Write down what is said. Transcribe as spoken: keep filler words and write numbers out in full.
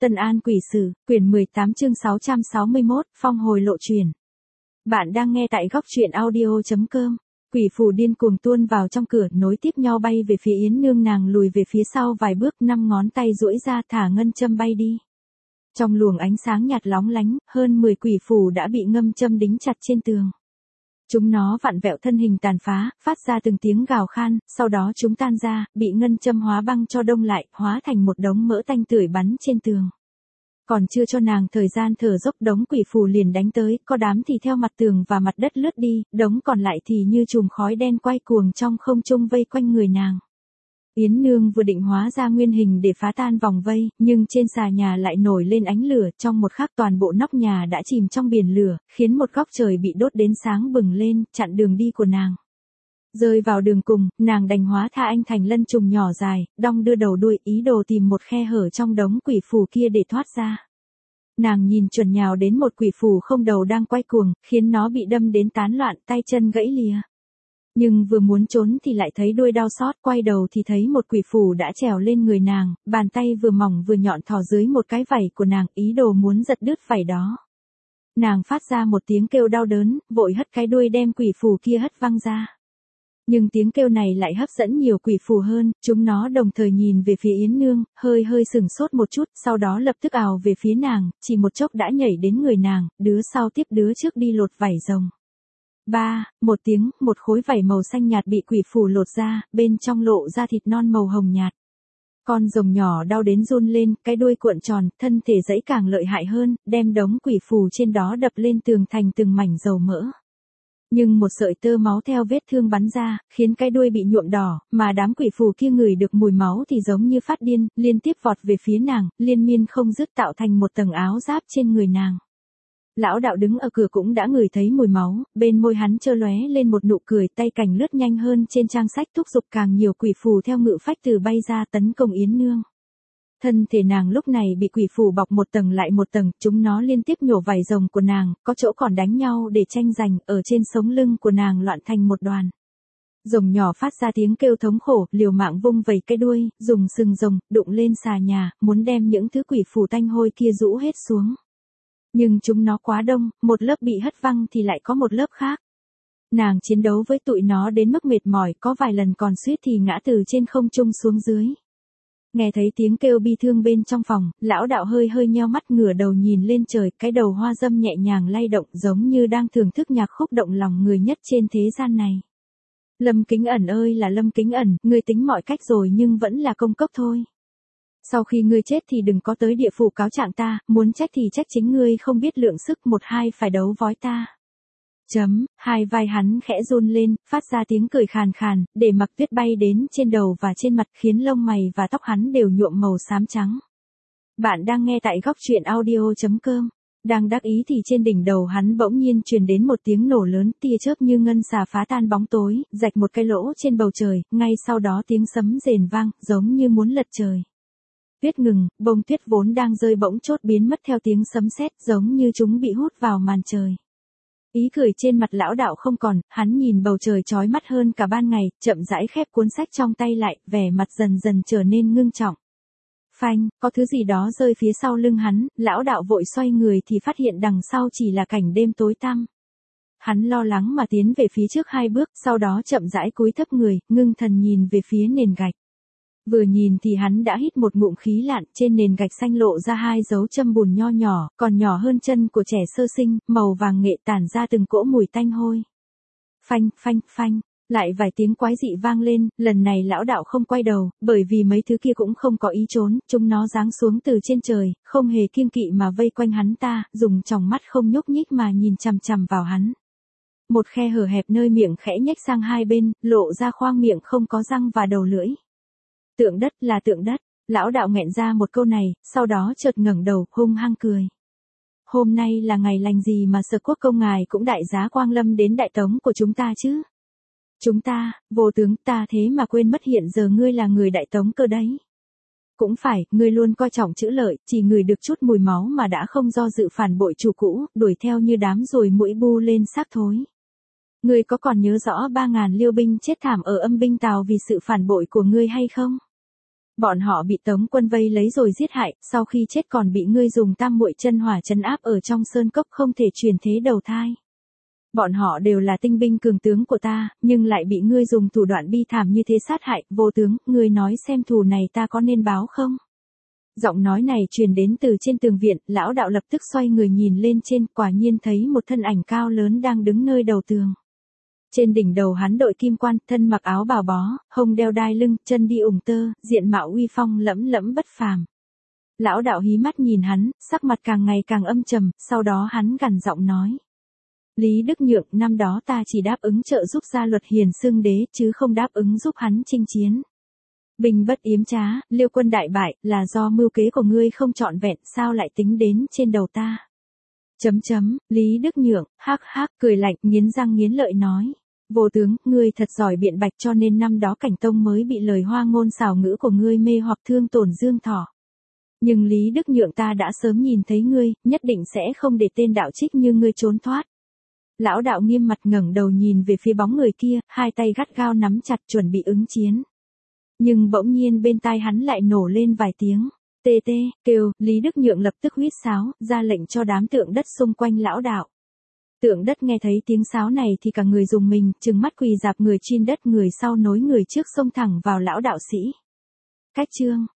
Tân An Quỷ Sử, quyển mười tám chương sáu trăm sáu mươi mốt, phong hồi lộ truyền. Bạn đang nghe tại góc truyện audio chấm com. Quỷ phù điên cuồng tuôn vào trong cửa, nối tiếp nhau bay về phía Yến Nương, nàng lùi về phía sau vài bước, năm ngón tay duỗi ra thả ngân châm bay đi. Trong luồng ánh sáng nhạt lóng lánh, hơn mười quỷ phù đã bị ngâm châm đính chặt trên tường. Chúng nó vặn vẹo thân hình tàn phá, phát ra từng tiếng gào khan, sau đó chúng tan ra, bị ngân châm hóa băng cho đông lại, hóa thành một đống mỡ tanh tưởi bắn trên tường. Còn chưa cho nàng thời gian thở dốc, đống quỷ phù liền đánh tới, có đám thì theo mặt tường và mặt đất lướt đi, đống còn lại thì như chùm khói đen quay cuồng trong không trung vây quanh người nàng. Yến Nương vừa định hóa ra nguyên hình để phá tan vòng vây, nhưng trên xà nhà lại nổi lên ánh lửa, trong một khắc toàn bộ nóc nhà đã chìm trong biển lửa, khiến một góc trời bị đốt đến sáng bừng lên, chặn đường đi của nàng. Rơi vào đường cùng, nàng đành hóa tha anh thành lân trùng nhỏ dài, đong đưa đầu đuôi, ý đồ tìm một khe hở trong đống quỷ phù kia để thoát ra. Nàng nhìn chuẩn nhào đến một quỷ phù không đầu đang quay cuồng, khiến nó bị đâm đến tán loạn, tay chân gãy lìa. Nhưng vừa muốn trốn thì lại thấy đuôi đau xót, quay đầu thì thấy một quỷ phù đã trèo lên người nàng, bàn tay vừa mỏng vừa nhọn thò dưới một cái vảy của nàng, ý đồ muốn giật đứt vảy đó. Nàng phát ra một tiếng kêu đau đớn, vội hất cái đuôi đem quỷ phù kia hất văng ra. Nhưng tiếng kêu này lại hấp dẫn nhiều quỷ phù hơn, chúng nó đồng thời nhìn về phía Yến Nương, hơi hơi sừng sốt một chút, sau đó lập tức ào về phía nàng, chỉ một chốc đã nhảy đến người nàng, đứa sau tiếp đứa trước đi lột vảy rồng. Ba, một tiếng, một khối vảy màu xanh nhạt bị quỷ phù lột ra, bên trong lộ ra thịt non màu hồng nhạt. Con rồng nhỏ đau đến run lên, cái đuôi cuộn tròn, thân thể giãy càng lợi hại hơn, đem đống quỷ phù trên đó đập lên tường thành từng mảnh dầu mỡ. Nhưng một sợi tơ máu theo vết thương bắn ra, khiến cái đuôi bị nhuộm đỏ, mà đám quỷ phù kia ngửi được mùi máu thì giống như phát điên, liên tiếp vọt về phía nàng, liên miên không dứt tạo thành một tầng áo giáp trên người nàng. Lão đạo đứng ở cửa cũng đã ngửi thấy mùi máu, bên môi hắn chơ lóe lên một nụ cười, tay cảnh lướt nhanh hơn trên trang sách, thúc giục càng nhiều quỷ phù theo ngự phách từ bay ra tấn công Yến Nương. Thân thể nàng lúc này bị quỷ phù bọc một tầng lại một tầng, chúng nó liên tiếp nhổ vảy rồng của nàng, có chỗ còn đánh nhau để tranh giành, ở trên sống lưng của nàng loạn thành một đoàn. Rồng nhỏ phát ra tiếng kêu thống khổ, liều mạng vung vẩy cái đuôi, dùng sừng rồng, đụng lên xà nhà, muốn đem những thứ quỷ phù tanh hôi kia rũ hết xuống. Nhưng chúng nó quá đông, một lớp bị hất văng thì lại có một lớp khác. Nàng chiến đấu với tụi nó đến mức mệt mỏi, có vài lần còn suýt thì ngã từ trên không trung xuống dưới. Nghe thấy tiếng kêu bi thương bên trong phòng, lão đạo hơi hơi nheo mắt, ngửa đầu nhìn lên trời, cái đầu hoa dâm nhẹ nhàng lay động giống như đang thưởng thức nhạc khúc động lòng người nhất trên thế gian này. Lâm Kính Ẩn ơi là Lâm Kính Ẩn, ngươi tính mọi cách rồi nhưng vẫn là công cốc thôi. Sau khi ngươi chết thì đừng có tới địa phủ cáo trạng ta, muốn trách thì trách chính ngươi không biết lượng sức, một hai phải đấu vói ta. Chấm, hai vai hắn khẽ run lên, phát ra tiếng cười khàn khàn, để mặc tuyết bay đến trên đầu và trên mặt, khiến lông mày và tóc hắn đều nhuộm màu xám trắng. Bạn đang nghe tại góc truyện audio chấm com. Đang đắc ý thì trên đỉnh đầu hắn bỗng nhiên truyền đến một tiếng nổ lớn, tia chớp như ngân xà phá tan bóng tối, rạch một cái lỗ trên bầu trời, ngay sau đó tiếng sấm rền vang, giống như muốn lật trời. Tuyết ngừng, bông tuyết vốn đang rơi bỗng chốt biến mất theo tiếng sấm sét, giống như chúng bị hút vào màn trời. Ý cười trên mặt lão đạo không còn, hắn nhìn bầu trời chói mắt hơn cả ban ngày, chậm rãi khép cuốn sách trong tay lại, vẻ mặt dần dần trở nên ngưng trọng. Phanh, có thứ gì đó rơi phía sau lưng hắn, lão đạo vội xoay người thì phát hiện đằng sau chỉ là cảnh đêm tối tăm. Hắn lo lắng mà tiến về phía trước hai bước, sau đó chậm rãi cúi thấp người, ngưng thần nhìn về phía nền gạch. Vừa nhìn thì hắn đã hít một ngụm khí lạn, trên nền gạch xanh lộ ra hai dấu châm bùn nho nhỏ, còn nhỏ hơn chân của trẻ sơ sinh, màu vàng nghệ tản ra từng cỗ mùi tanh hôi. Phanh, phanh, phanh, lại vài tiếng quái dị vang lên, lần này lão đạo không quay đầu, bởi vì mấy thứ kia cũng không có ý trốn, chúng nó giáng xuống từ trên trời, không hề kiêng kỵ mà vây quanh hắn ta, dùng tròng mắt không nhúc nhích mà nhìn chằm chằm vào hắn. Một khe hở hẹp nơi miệng khẽ nhếch sang hai bên, lộ ra khoang miệng không có răng và đầu lưỡi. Tượng đất là tượng đất, lão đạo nghẹn ra một câu này, sau đó chợt ngẩng đầu, hung hăng cười. Hôm nay là ngày lành gì mà Sở Quốc công ngài cũng đại giá quang lâm đến đại tống của chúng ta chứ? Chúng ta, vô tướng, ta thế mà quên mất hiện giờ ngươi là người đại tống cơ đấy. Cũng phải, ngươi luôn coi trọng chữ lợi, chỉ ngửi được chút mùi máu mà đã không do dự phản bội chủ cũ, đuổi theo như đám ruồi muỗi bu lên xác thối. Ngươi có còn nhớ rõ ba ngàn liêu binh chết thảm ở âm binh Tào vì sự phản bội của ngươi hay không? Bọn họ bị Tống quân vây lấy rồi giết hại, sau khi chết còn bị ngươi dùng tam muội chân hỏa trấn áp ở trong sơn cốc không thể truyền thế đầu thai. Bọn họ đều là tinh binh cường tướng của ta, nhưng lại bị ngươi dùng thủ đoạn bi thảm như thế sát hại. Vô tướng, ngươi nói xem thù này ta có nên báo không? Giọng nói này truyền đến từ trên tường viện, lão đạo lập tức xoay người nhìn lên trên, quả nhiên thấy một thân ảnh cao lớn đang đứng nơi đầu tường. Trên đỉnh đầu hắn đội kim quan, thân mặc áo bào bó, hông đeo đai lưng, chân đi ủng tơ, diện mạo uy phong lẫm lẫm bất phàm. Lão đạo hí mắt nhìn hắn, sắc mặt càng ngày càng âm trầm, sau đó hắn gằn giọng nói. Lý Đức Nhượng, năm đó ta chỉ đáp ứng trợ giúp gia luật hiền xưng đế, chứ không đáp ứng giúp hắn chinh chiến. Bình bất yếm trá, Liêu quân đại bại, là do mưu kế của ngươi không trọn vẹn, sao lại tính đến trên đầu ta? Chấm chấm, Lý Đức Nhượng, hắc hắc, cười lạnh, nghiến răng nghiến lợi nói. Vô tướng, ngươi thật giỏi biện bạch cho nên năm đó Cảnh Tông mới bị lời hoa ngôn xảo ngữ của ngươi mê hoặc thương tổn Dương Thỏ. Nhưng Lý Đức Nhượng ta đã sớm nhìn thấy ngươi, nhất định sẽ không để tên đạo trích như ngươi trốn thoát. Lão đạo nghiêm mặt ngẩng đầu nhìn về phía bóng người kia, hai tay gắt gao nắm chặt chuẩn bị ứng chiến. Nhưng bỗng nhiên bên tai hắn lại nổ lên vài tiếng. Tê tê, kêu, Lý Đức Nhượng lập tức huýt sáo, ra lệnh cho đám tượng đất xung quanh lão đạo. Tượng đất nghe thấy tiếng sáo này thì cả người dùng mình, trừng mắt quỳ dạp người trên đất, người sau nối người trước xông thẳng vào lão đạo sĩ. Cách chương.